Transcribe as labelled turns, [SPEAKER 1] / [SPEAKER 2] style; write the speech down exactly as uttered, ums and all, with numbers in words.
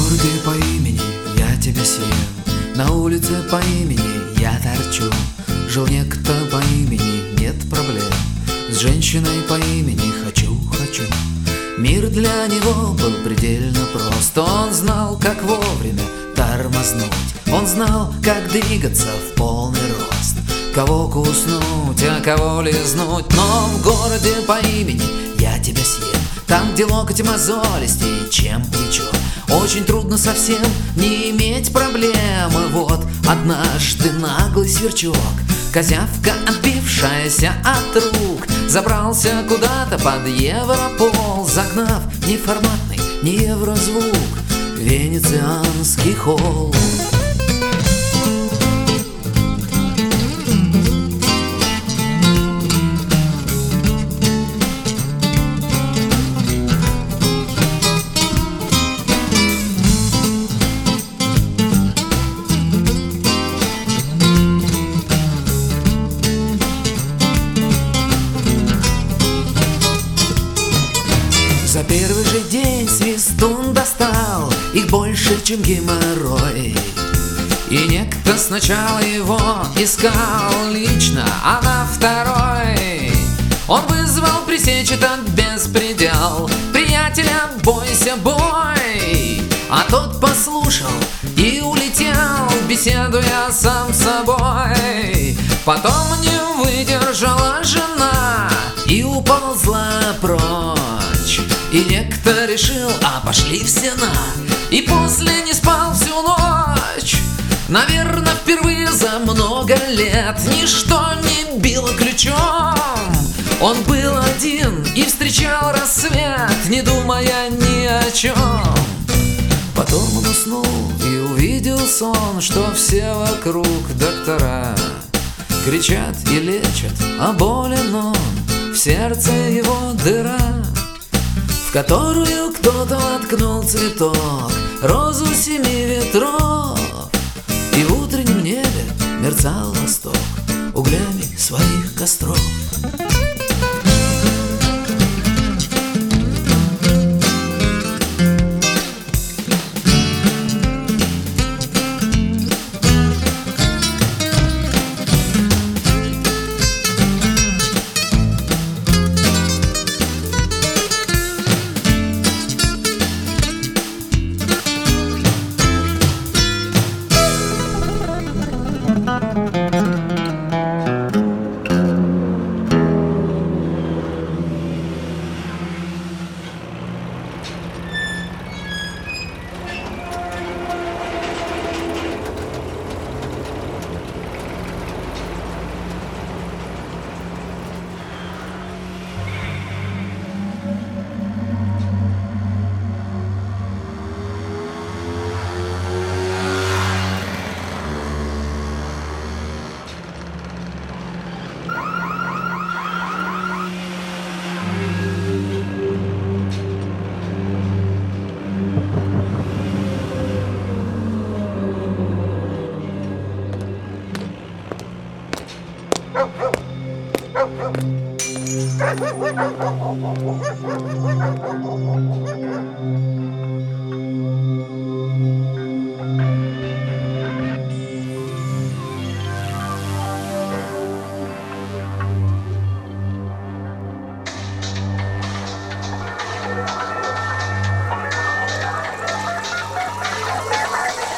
[SPEAKER 1] городе по имени я тебя съем, на улице по имени я торчу. Жил некто по имени нет проблем, с женщиной по имени хочу, хочу. Мир для него был предельно прост. Он знал, как вовремя тормознуть, он знал, как двигаться в полный рост, кого куснуть, а кого лизнуть. Но в городе по имени я тебя съем, там, где локоть мозолистей, чем плечо, очень трудно совсем не иметь проблемы. Вот однажды наглый сверчок, козявка, отбившаяся от рук, забрался куда-то под Европол, загнав неформатный, не еврозвук, венецианский холл. За первый же день свистун достал их больше, чем геморрой. И некто сначала его искал лично, а на второй он вызвал пресечь этот беспредел. Приятеля, бойся, бой! А тот послушал и улетел, беседуя сам с собой. Потом не выдержала жена и уползла прочь. И некто решил, а пошли все на, и после не спал всю ночь. Наверное, впервые за много лет ничто не било ключом. Он был один и встречал рассвет, не думая ни о чем. Потом он уснул и увидел сон, что все вокруг доктора кричат и лечат, а болен он, в сердце его дыра, в которую кто-то воткнул цветок, розу семи ветров. И в утреннем небе мерцал восток углями своих костров.
[SPEAKER 2] Thank you.